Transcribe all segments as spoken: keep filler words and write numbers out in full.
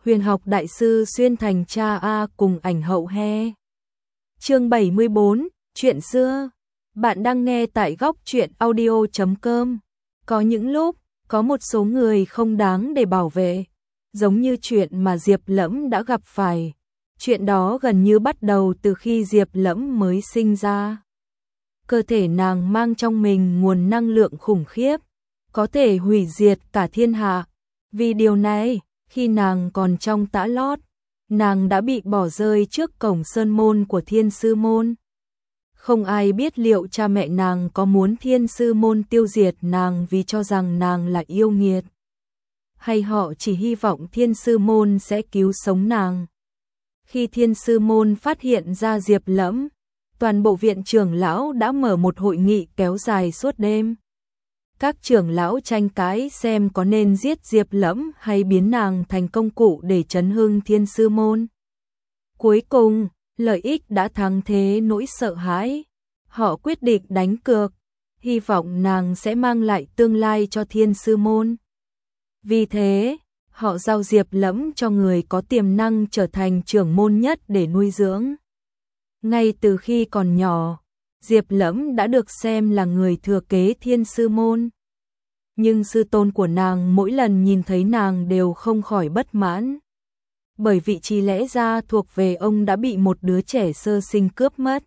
Huyền học đại sư xuyên thành cha A cùng ảnh hậu he. Chương bảy mươi bốn, chuyện xưa. Bạn đang nghe tại góc truyện audio chấm com. Có những lúc, có một số người không đáng để bảo vệ, giống như chuyện mà Diệp Lẫm đã gặp phải. Chuyện đó gần như bắt đầu từ khi Diệp Lẫm mới sinh ra. Cơ thể nàng mang trong mình nguồn năng lượng khủng khiếp, có thể hủy diệt cả thiên hạ. Vì điều này, khi nàng còn trong tã lót, nàng đã bị bỏ rơi trước cổng sơn môn của Thiên Sư Môn. Không ai biết liệu cha mẹ nàng có muốn Thiên Sư Môn tiêu diệt nàng vì cho rằng nàng là yêu nghiệt, hay họ chỉ hy vọng Thiên Sư Môn sẽ cứu sống nàng. Khi Thiên Sư Môn phát hiện ra Diệp Lẫm, toàn bộ viện trưởng lão đã mở một hội nghị kéo dài suốt đêm. Các trưởng lão tranh cãi xem có nên giết Diệp Lẫm hay biến nàng thành công cụ để trấn hưng Thiên Sư Môn. Cuối cùng, lợi ích đã thắng thế nỗi sợ hãi. Họ quyết định đánh cược, hy vọng nàng sẽ mang lại tương lai cho Thiên Sư Môn. Vì thế, họ giao Diệp Lẫm cho người có tiềm năng trở thành trưởng môn nhất để nuôi dưỡng. Ngay từ khi còn nhỏ, Diệp Lẫm đã được xem là người thừa kế Thiên Sư Môn. Nhưng sư tôn của nàng mỗi lần nhìn thấy nàng đều không khỏi bất mãn. Bởi vị trí lẽ ra thuộc về ông đã bị một đứa trẻ sơ sinh cướp mất.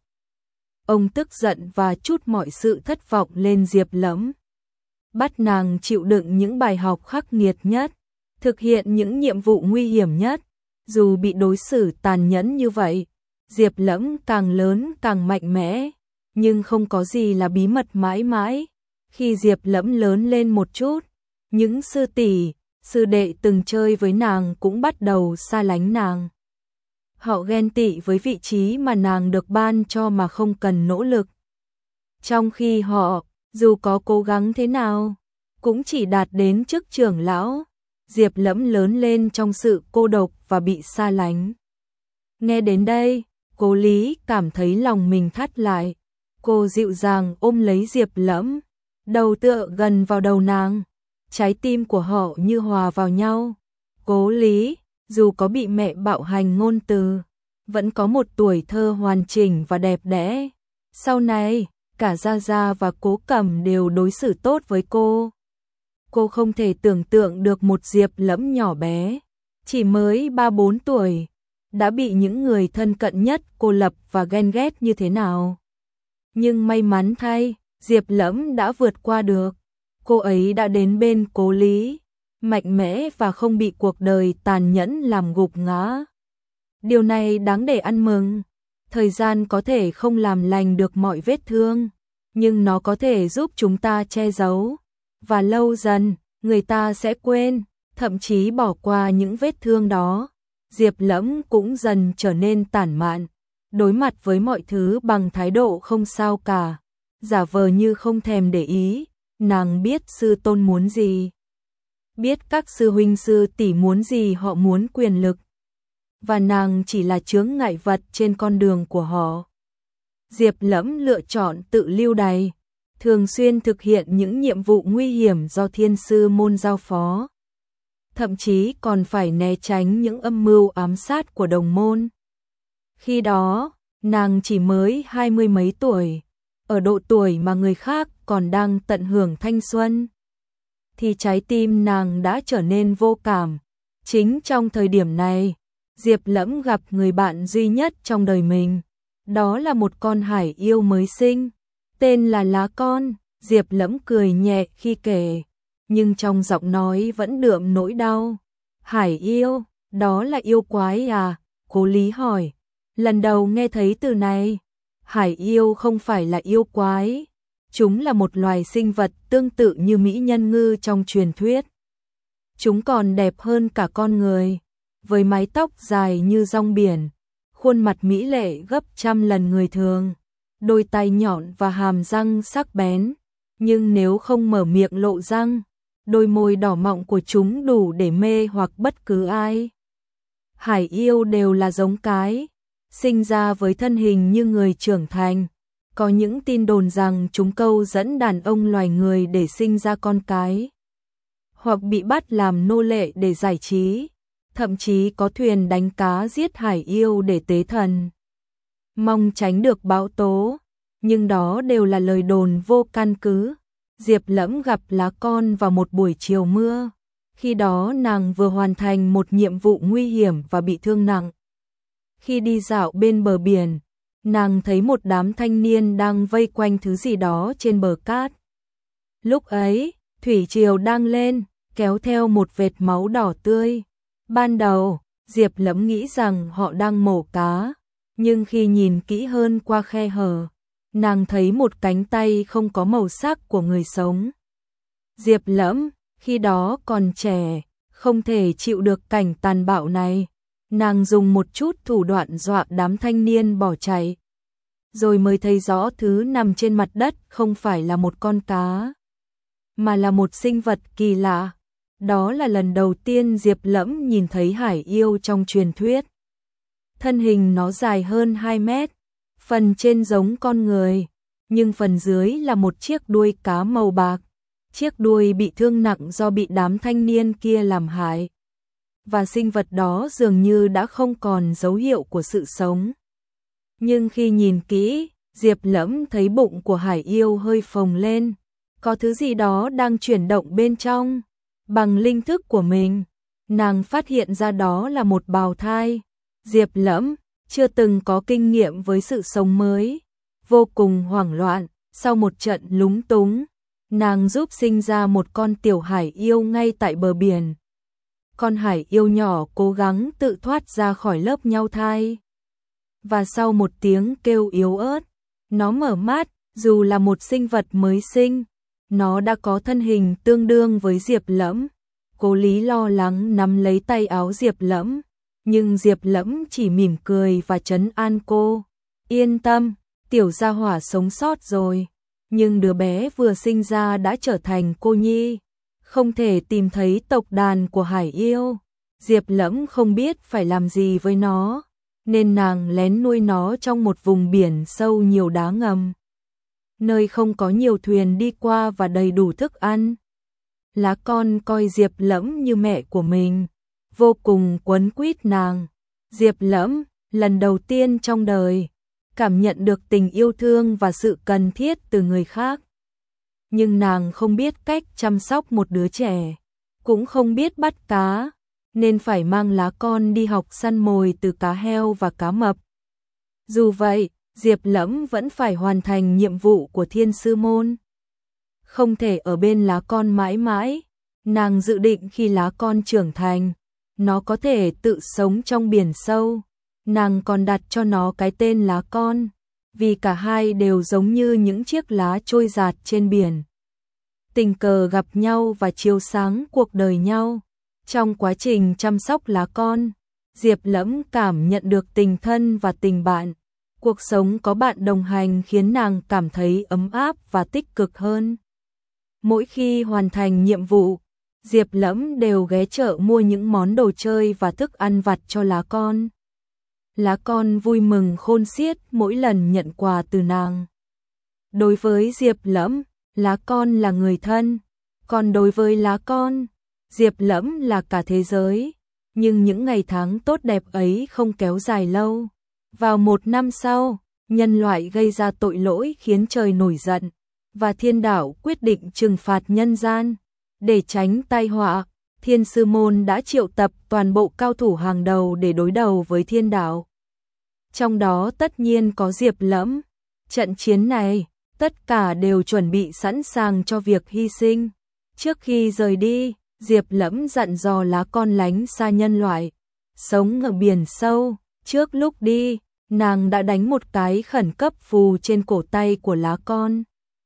Ông tức giận và trút mọi sự thất vọng lên Diệp Lẫm. Bắt nàng chịu đựng những bài học khắc nghiệt nhất, thực hiện những nhiệm vụ nguy hiểm nhất. Dù bị đối xử tàn nhẫn như vậy, Diệp Lẫm càng lớn càng mạnh mẽ, nhưng không có gì là bí mật mãi mãi. Khi Diệp Lẫm lớn lên một chút, những sư tỷ, sư đệ từng chơi với nàng cũng bắt đầu xa lánh nàng. Họ ghen tị với vị trí mà nàng được ban cho mà không cần nỗ lực. Trong khi họ, dù có cố gắng thế nào, cũng chỉ đạt đến chức trưởng lão. Diệp Lẫm lớn lên trong sự cô độc và bị xa lánh. Nghe đến đây, Cố Lý cảm thấy lòng mình thắt lại. Cô dịu dàng ôm lấy Diệp Lẫm, đầu tựa gần vào đầu nàng. Trái tim của họ như hòa vào nhau. Cố Lý, dù có bị mẹ bạo hành ngôn từ, vẫn có một tuổi thơ hoàn chỉnh và đẹp đẽ. Sau này, cả Gia Gia và Cố Cẩm đều đối xử tốt với cô. Cô không thể tưởng tượng được một Diệp Lẫm nhỏ bé, chỉ mới ba bốn tuổi, đã bị những người thân cận nhất cô lập và ghen ghét như thế nào. Nhưng may mắn thay, Diệp Lẫm đã vượt qua được. Cô ấy đã đến bên Cố Lý, mạnh mẽ và không bị cuộc đời tàn nhẫn làm gục ngã. Điều này đáng để ăn mừng. Thời gian có thể không làm lành được mọi vết thương, nhưng nó có thể giúp chúng ta che giấu. Và lâu dần, người ta sẽ quên, thậm chí bỏ qua những vết thương đó. Diệp Lẫm cũng dần trở nên tản mạn, đối mặt với mọi thứ bằng thái độ không sao cả, giả vờ như không thèm để ý. Nàng biết sư tôn muốn gì, biết các sư huynh sư tỷ muốn gì, họ muốn quyền lực, và nàng chỉ là chướng ngại vật trên con đường của họ. Diệp Lẫm lựa chọn tự lưu đày, thường xuyên thực hiện những nhiệm vụ nguy hiểm do Thiên Sư Môn giao phó, thậm chí còn phải né tránh những âm mưu ám sát của đồng môn. Khi đó, nàng chỉ mới hai mươi mấy tuổi, ở độ tuổi mà người khác còn đang tận hưởng thanh xuân, thì trái tim nàng đã trở nên vô cảm. Chính trong thời điểm này, Diệp Lẫm gặp người bạn duy nhất trong đời mình, đó là một con hải yêu mới sinh, tên là Lá Con. Diệp Lẫm cười nhẹ khi kể, nhưng trong giọng nói vẫn đượm nỗi đau. Hải yêu, đó là yêu quái à? Cố Lý hỏi. Lần đầu nghe thấy từ này. Hải yêu không phải là yêu quái, chúng là một loài sinh vật tương tự như mỹ nhân ngư trong truyền thuyết. Chúng còn đẹp hơn cả con người, với mái tóc dài như rong biển, khuôn mặt mỹ lệ gấp trăm lần người thường, đôi tay nhọn và hàm răng sắc bén, nhưng nếu không mở miệng lộ răng, đôi môi đỏ mọng của chúng đủ để mê hoặc bất cứ ai. Hải yêu đều là giống cái, sinh ra với thân hình như người trưởng thành. Có những tin đồn rằng chúng câu dẫn đàn ông loài người để sinh ra con cái, hoặc bị bắt làm nô lệ để giải trí. thậm chí có thuyền đánh cá giết hải yêu để tế thần, mong tránh được bão tố, nhưng đó đều là lời đồn vô căn cứ. Diệp Lẫm gặp lá con vào một buổi chiều mưa, khi đó nàng vừa hoàn thành một nhiệm vụ nguy hiểm và bị thương nặng. Khi đi dạo bên bờ biển, nàng thấy một đám thanh niên đang vây quanh thứ gì đó trên bờ cát. Lúc ấy, thủy triều đang lên, kéo theo một vệt máu đỏ tươi. Ban đầu, Diệp Lẫm nghĩ rằng họ đang mổ cá, nhưng khi nhìn kỹ hơn qua khe hở, nàng thấy một cánh tay không có màu sắc của người sống. Diệp Lẫm, khi đó còn trẻ, không thể chịu được cảnh tàn bạo này. Nàng dùng một chút thủ đoạn dọa đám thanh niên bỏ chạy. Rồi mới thấy rõ thứ nằm trên mặt đất không phải là một con cá, mà là một sinh vật kỳ lạ. Đó là lần đầu tiên Diệp Lẫm nhìn thấy hải yêu trong truyền thuyết. Thân hình nó dài hơn hai mét, phần trên giống con người, nhưng phần dưới là một chiếc đuôi cá màu bạc. Chiếc đuôi bị thương nặng do bị đám thanh niên kia làm hại. Và sinh vật đó dường như đã không còn dấu hiệu của sự sống. Nhưng khi nhìn kỹ, Diệp Lẫm thấy bụng của hải yêu hơi phồng lên, có thứ gì đó đang chuyển động bên trong. Bằng linh thức của mình, nàng phát hiện ra đó là một bào thai. Diệp Lẫm chưa từng có kinh nghiệm với sự sống mới, vô cùng hoảng loạn. Sau một trận lúng túng, nàng giúp sinh ra một con tiểu hải yêu ngay tại bờ biển. Con hải yêu nhỏ cố gắng tự thoát ra khỏi lớp nhau thai. Và sau một tiếng kêu yếu ớt, nó mở mắt. Dù là một sinh vật mới sinh, nó đã có thân hình tương đương với Diệp Lẫm. Cố Lý lo lắng nắm lấy tay áo Diệp Lẫm, nhưng Diệp Lẫm chỉ mỉm cười và trấn an cô. Yên tâm, tiểu gia hỏa sống sót rồi. Nhưng đứa bé vừa sinh ra đã trở thành cô nhi, không thể tìm thấy tộc đàn của hải yêu. Diệp Lẫm không biết phải làm gì với nó, nên nàng lén nuôi nó trong một vùng biển sâu nhiều đá ngầm, nơi không có nhiều thuyền đi qua và đầy đủ thức ăn. Lá con coi Diệp Lẫm như mẹ của mình, vô cùng quấn quýt nàng. Diệp Lẫm, lần đầu tiên trong đời, cảm nhận được tình yêu thương và sự cần thiết từ người khác. Nhưng nàng không biết cách chăm sóc một đứa trẻ, cũng không biết bắt cá, nên phải mang lá con đi học săn mồi từ cá heo và cá mập. Dù vậy, Diệp Lẫm vẫn phải hoàn thành nhiệm vụ của Thiên Sư Môn. Không thể ở bên lá con mãi mãi, nàng dự định khi lá con trưởng thành, nó có thể tự sống trong biển sâu. Nàng còn đặt cho nó cái tên lá con, vì cả hai đều giống như những chiếc lá trôi dạt trên biển, tình cờ gặp nhau và chiếu sáng cuộc đời nhau. Trong quá trình chăm sóc lá con, Diệp Lẫm cảm nhận được tình thân và tình bạn. Cuộc sống có bạn đồng hành khiến nàng cảm thấy ấm áp và tích cực hơn. Mỗi khi hoàn thành nhiệm vụ, Diệp Lẫm đều ghé chợ mua những món đồ chơi và thức ăn vặt cho lá con. Lá con vui mừng khôn xiết mỗi lần nhận quà từ nàng. Đối với Diệp Lẫm, lá con là người thân, còn đối với lá con, Diệp Lẫm là cả thế giới. Nhưng những ngày tháng tốt đẹp ấy không kéo dài lâu. Vào một năm sau, nhân loại gây ra tội lỗi khiến trời nổi giận, và thiên đạo quyết định trừng phạt nhân gian. Để tránh tai họa, Thiên Sư Môn đã triệu tập toàn bộ cao thủ hàng đầu để đối đầu với thiên đạo. Trong đó tất nhiên có Diệp Lẫm. Trận chiến này, tất cả đều chuẩn bị sẵn sàng cho việc hy sinh. Trước khi rời đi, Diệp Lẫm dặn dò lá con lánh xa nhân loại, sống ở biển sâu. Trước lúc đi, nàng đã đánh một cái khẩn cấp phù trên cổ tay của lá con,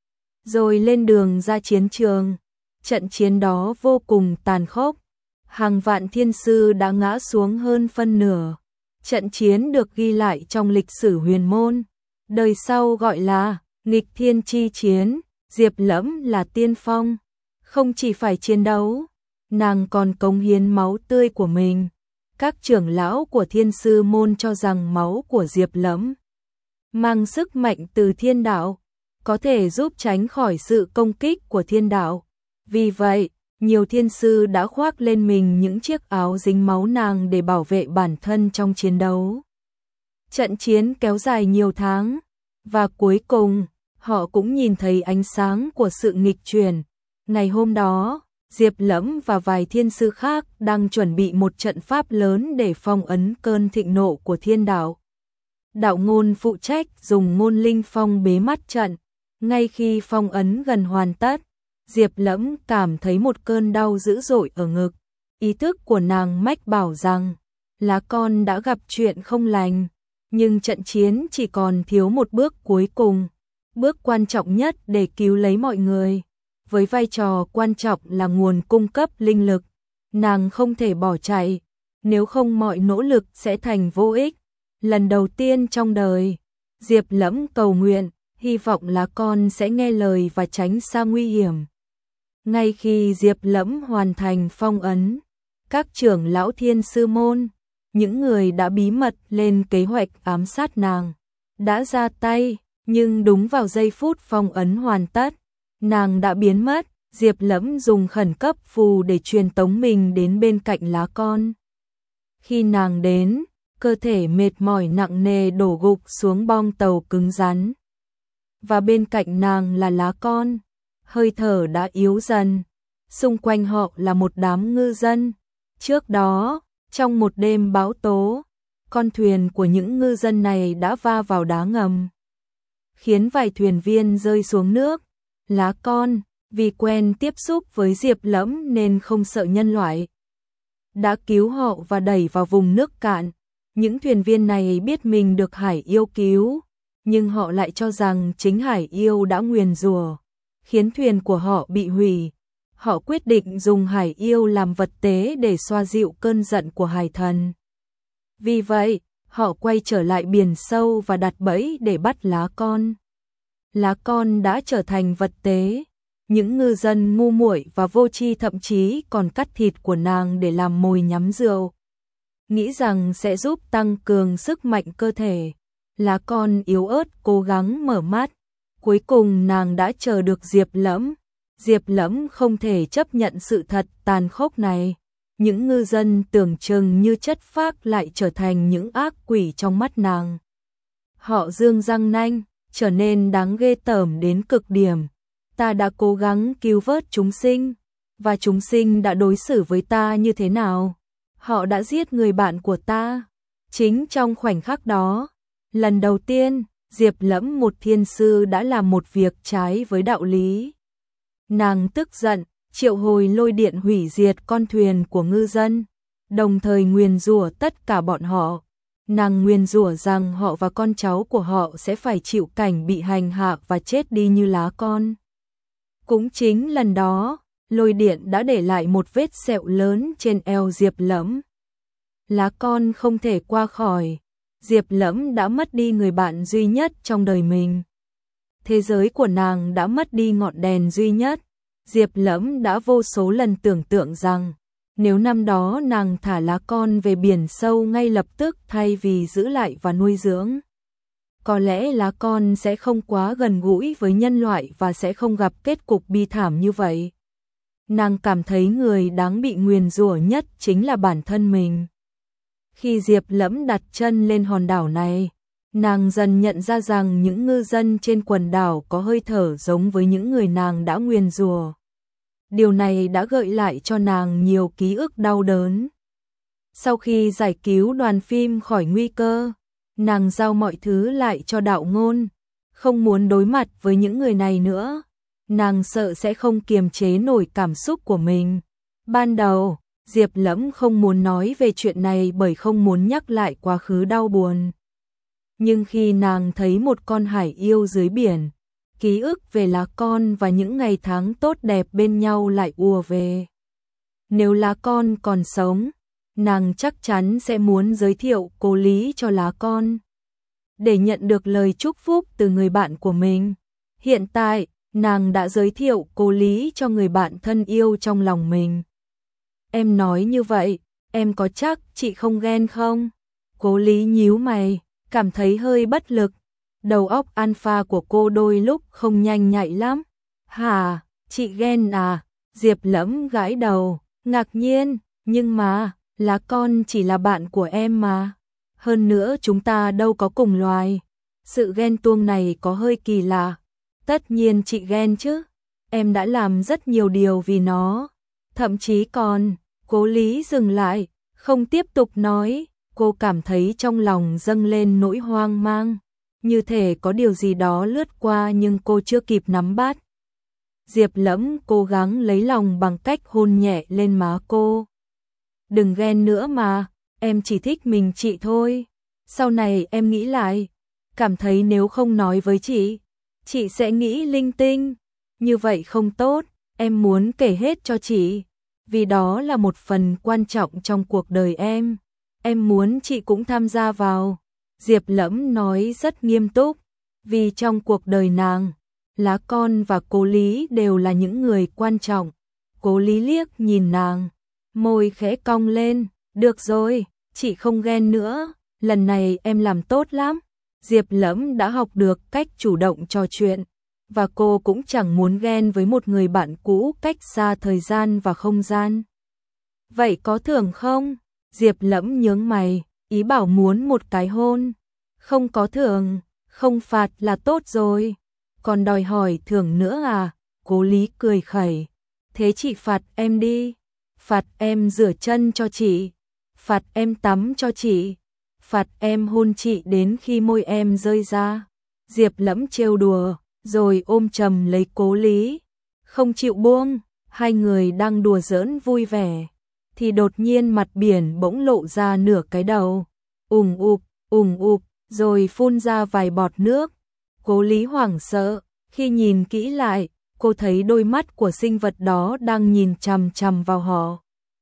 rồi lên đường ra chiến trường. Trận chiến đó vô cùng tàn khốc, hàng vạn thiên sư đã ngã xuống hơn phân nửa. Trận chiến được ghi lại trong lịch sử huyền môn, đời sau gọi là nghịch thiên chi chiến. Diệp Lẫm là tiên phong, không chỉ phải chiến đấu, nàng còn cống hiến máu tươi của mình. Các trưởng lão của Thiên Sư Môn cho rằng máu của Diệp Lẫm mang sức mạnh từ thiên đạo, có thể giúp tránh khỏi sự công kích của thiên đạo. Vì vậy, Nhiều thiên sư đã khoác lên mình những chiếc áo dính máu nàng để bảo vệ bản thân trong chiến đấu. Trận chiến kéo dài nhiều tháng, và cuối cùng, họ cũng nhìn thấy ánh sáng của sự nghịch chuyển. Ngày hôm đó, Diệp Lẫm và vài thiên sư khác đang chuẩn bị một trận pháp lớn để phong ấn cơn thịnh nộ của thiên đạo. Đạo Ngôn phụ trách dùng ngôn linh phong bế mắt trận. Ngay khi phong ấn gần hoàn tất, Diệp Lẫm cảm thấy một cơn đau dữ dội ở ngực. Ý thức của nàng mách bảo rằng, lá con đã gặp chuyện không lành, nhưng trận chiến chỉ còn thiếu một bước cuối cùng, bước quan trọng nhất để cứu lấy mọi người. Với vai trò quan trọng là nguồn cung cấp linh lực, nàng không thể bỏ chạy, nếu không mọi nỗ lực sẽ thành vô ích. Lần đầu tiên trong đời, Diệp Lẫm cầu nguyện, hy vọng lá con sẽ nghe lời và tránh xa nguy hiểm. Ngay khi Diệp Lẫm hoàn thành phong ấn, các trưởng lão thiên sư môn, những người đã bí mật lên kế hoạch ám sát nàng, đã ra tay, nhưng đúng vào giây phút phong ấn hoàn tất, nàng đã biến mất. Diệp Lẫm dùng khẩn cấp phù để truyền tống mình đến bên cạnh lá con. Khi nàng đến, cơ thể mệt mỏi nặng nề đổ gục xuống bong tàu cứng rắn. Và bên cạnh nàng là lá con, hơi thở đã yếu dần. Xung quanh họ là một đám ngư dân. Trước đó, trong một đêm bão tố, con thuyền của những ngư dân này đã va vào đá ngầm, khiến vài thuyền viên rơi xuống nước. Lá con, vì quen tiếp xúc với Diệp Lẫm nên không sợ nhân loại, đã cứu họ và đẩy vào vùng nước cạn. Những thuyền viên này biết mình được Hải Yêu cứu, nhưng họ lại cho rằng chính Hải Yêu đã nguyền rủa, khiến thuyền của họ bị hủy. Họ quyết định dùng Hải Yêu làm vật tế để xoa dịu cơn giận của Hải Thần. Vì vậy, họ quay trở lại biển sâu và đặt bẫy để bắt lá con. Lá con đã trở thành vật tế. Những ngư dân ngu muội và vô tri thậm chí còn cắt thịt của nàng để làm mồi nhắm rượu, nghĩ rằng sẽ giúp tăng cường sức mạnh cơ thể. Lá con yếu ớt cố gắng mở mắt. Cuối cùng nàng đã chờ được Diệp Lẫm. Diệp Lẫm không thể chấp nhận sự thật tàn khốc này. Những ngư dân tưởng chừng như chất phác lại trở thành những ác quỷ trong mắt nàng. Họ giương răng nanh, trở nên đáng ghê tởm đến cực điểm. Ta đã cố gắng cứu vớt chúng sinh, và chúng sinh đã đối xử với ta như thế nào? Họ đã giết người bạn của ta. Chính trong khoảnh khắc đó, lần đầu tiên, Diệp Lẫm, một thiên sư, đã làm một việc trái với đạo lý. Nàng tức giận, triệu hồi lôi điện hủy diệt con thuyền của ngư dân, đồng thời nguyền rủa tất cả bọn họ. Nàng nguyền rủa rằng họ và con cháu của họ sẽ phải chịu cảnh bị hành hạ và chết đi như lá con. Cũng chính lần đó, lôi điện đã để lại một vết sẹo lớn trên eo Diệp Lẫm. Lá con không thể qua khỏi. Diệp Lẫm đã mất đi người bạn duy nhất trong đời mình. Thế giới của nàng đã mất đi ngọn đèn duy nhất. Diệp Lẫm đã vô số lần tưởng tượng rằng, nếu năm đó nàng thả lá con về biển sâu ngay lập tức thay vì giữ lại và nuôi dưỡng, có lẽ lá con sẽ không quá gần gũi với nhân loại và sẽ không gặp kết cục bi thảm như vậy. Nàng cảm thấy người đáng bị nguyền rủa nhất chính là bản thân mình. Khi Diệp Lẫm đặt chân lên hòn đảo này, nàng dần nhận ra rằng những ngư dân trên quần đảo có hơi thở giống với những người nàng đã nguyền rủa. Điều này đã gợi lại cho nàng nhiều ký ức đau đớn. Sau khi giải cứu đoàn phim khỏi nguy cơ, nàng giao mọi thứ lại cho Đạo Ngôn, không muốn đối mặt với những người này nữa. Nàng sợ sẽ không kiềm chế nổi cảm xúc của mình. Ban đầu, Diệp Lẫm không muốn nói về chuyện này bởi không muốn nhắc lại quá khứ đau buồn. Nhưng khi nàng thấy một con hải yêu dưới biển, ký ức về lá con và những ngày tháng tốt đẹp bên nhau lại ùa về. Nếu lá con còn sống, nàng chắc chắn sẽ muốn giới thiệu cô Lý cho lá con, để nhận được lời chúc phúc từ người bạn của mình. Hiện tại, nàng đã giới thiệu cô Lý cho người bạn thân yêu trong lòng mình. Em nói như vậy, em có chắc chị không ghen không? Cố Lý nhíu mày, cảm thấy hơi bất lực. Đầu óc alpha của cô đôi lúc không nhanh nhạy lắm. Hả, chị ghen à? Diệp Lẫm gãi đầu, ngạc nhiên, nhưng mà, lá con chỉ là bạn của em mà. Hơn nữa chúng ta đâu có cùng loài. Sự ghen tuông này có hơi kỳ lạ. Tất nhiên chị ghen chứ. Em đã làm rất nhiều điều vì nó. Thậm chí còn, Cố Lý dừng lại, không tiếp tục nói. Cô cảm thấy trong lòng dâng lên nỗi hoang mang. Như thể có điều gì đó lướt qua nhưng cô chưa kịp nắm bắt. Diệp Lẫm cố gắng lấy lòng bằng cách hôn nhẹ lên má cô. Đừng ghen nữa mà, em chỉ thích mình chị thôi. Sau này em nghĩ lại, cảm thấy nếu không nói với chị, chị sẽ nghĩ linh tinh. Như vậy không tốt, em muốn kể hết cho chị, vì đó là một phần quan trọng trong cuộc đời em. Em muốn chị cũng tham gia vào. Diệp Lẫm nói rất nghiêm túc, vì trong cuộc đời nàng, Lá Con và Cố Lý đều là những người quan trọng. Cố Lý liếc nhìn nàng, môi khẽ cong lên, được rồi, chị không ghen nữa, lần này em làm tốt lắm. Diệp Lẫm đã học được cách chủ động trò chuyện, và cô cũng chẳng muốn ghen với một người bạn cũ cách xa thời gian và không gian. Vậy có thưởng không? Diệp Lẫm nhướng mày, ý bảo muốn một cái hôn. Không có thưởng, không phạt là tốt rồi. Còn đòi hỏi thưởng nữa à? Cố Lý cười khẩy. Thế chị phạt em đi. Phạt em rửa chân cho chị. Phạt em tắm cho chị. Phạt em hôn chị đến khi môi em rơi ra. Diệp Lẫm trêu đùa, rồi ôm chầm lấy Cố Lý. Không chịu buông, hai người đang đùa giỡn vui vẻ. Thì đột nhiên mặt biển bỗng lộ ra nửa cái đầu. Ùng ụp, ùng ụp, rồi phun ra vài bọt nước. Cố Lý hoảng sợ, khi nhìn kỹ lại, cô thấy đôi mắt của sinh vật đó đang nhìn chằm chằm vào họ.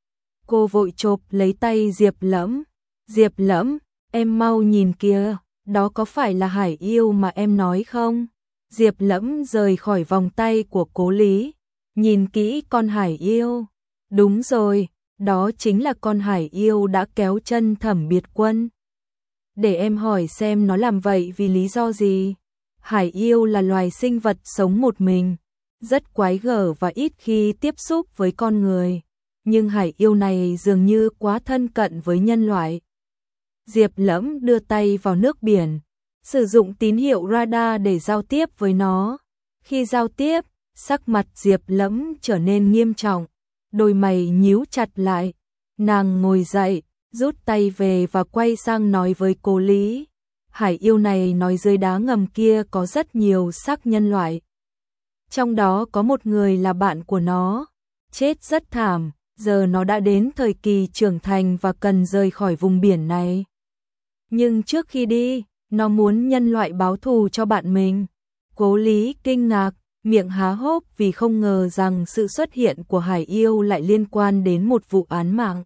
Cô vội chộp lấy tay Diệp Lẫm. Diệp Lẫm, em mau nhìn kìa, đó có phải là hải yêu mà em nói không? Diệp Lẫm rời khỏi vòng tay của Cố Lý, nhìn kỹ con hải yêu. Đúng rồi, đó chính là con hải yêu đã kéo chân Thẩm Biệt Quân. Để em hỏi xem nó làm vậy vì lý do gì? Hải yêu là loài sinh vật sống một mình, rất quái gở và ít khi tiếp xúc với con người. Nhưng hải yêu này dường như quá thân cận với nhân loại. Diệp Lẫm đưa tay vào nước biển, sử dụng tín hiệu radar để giao tiếp với nó. Khi giao tiếp, sắc mặt Diệp Lẫm trở nên nghiêm trọng, đôi mày nhíu chặt lại. Nàng ngồi dậy, rút tay về và quay sang nói với Cố Lý. Hải yêu này nói dưới đá ngầm kia có rất nhiều xác nhân loại. Trong đó có một người là bạn của nó, chết rất thảm, giờ nó đã đến thời kỳ trưởng thành và cần rời khỏi vùng biển này. Nhưng trước khi đi, nó muốn nhân loại báo thù cho bạn mình. Cố Lý kinh ngạc, miệng há hốc vì không ngờ rằng sự xuất hiện của hải yêu lại liên quan đến một vụ án mạng.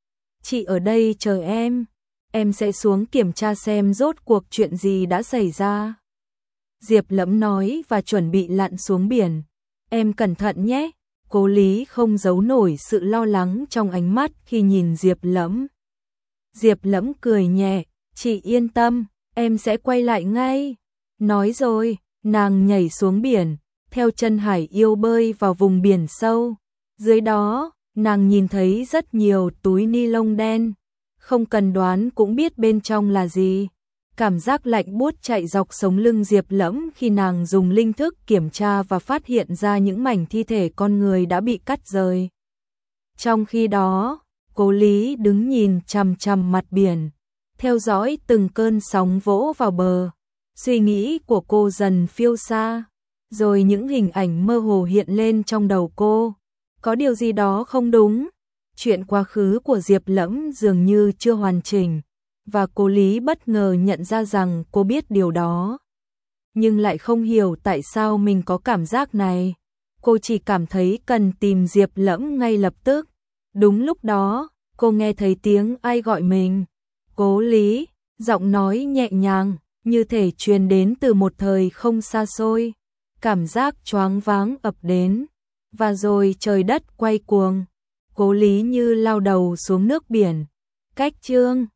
Chị ở đây chờ em, em sẽ xuống kiểm tra xem rốt cuộc chuyện gì đã xảy ra. Diệp Lẫm nói và chuẩn bị lặn xuống biển. Em cẩn thận nhé. Cố Lý không giấu nổi sự lo lắng trong ánh mắt khi nhìn Diệp Lẫm. Diệp Lẫm cười nhẹ, chị yên tâm, em sẽ quay lại ngay. Nói rồi, nàng nhảy xuống biển, theo chân hải yêu bơi vào vùng biển sâu. Dưới đó, nàng nhìn thấy rất nhiều túi ni lông đen, không cần đoán cũng biết bên trong là gì. Cảm giác lạnh buốt chạy dọc sống lưng Diệp Lẫm khi nàng dùng linh thức kiểm tra và phát hiện ra những mảnh thi thể con người đã bị cắt rời. Trong khi đó, Cố Lý đứng nhìn chằm chằm mặt biển, theo dõi từng cơn sóng vỗ vào bờ. Suy nghĩ của cô dần phiêu xa, rồi những hình ảnh mơ hồ hiện lên trong đầu cô. Có điều gì đó không đúng. Chuyện quá khứ của Diệp Lẫm dường như chưa hoàn chỉnh, và Cố Lý bất ngờ nhận ra rằng cô biết điều đó. Nhưng lại không hiểu tại sao mình có cảm giác này. Cô chỉ cảm thấy cần tìm Diệp Lẫm ngay lập tức. Đúng lúc đó, cô nghe thấy tiếng ai gọi mình. Cố Lý, giọng nói nhẹ nhàng, như thể truyền đến từ một thời không xa xôi. Cảm giác choáng váng ập đến, và rồi trời đất quay cuồng. Cố Lý như lao đầu xuống nước biển. Cách chương